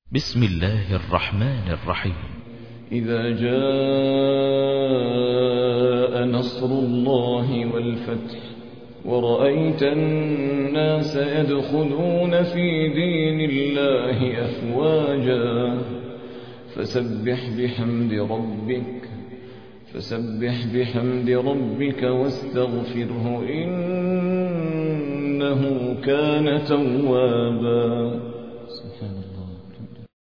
بسم الله الرحمن الرحيم. إذا جاء نصر الله والفتح ورأيت الناس يدخلون في دين الله أفواجا فسبح بحمد ربك واستغفره إنه كان توابا.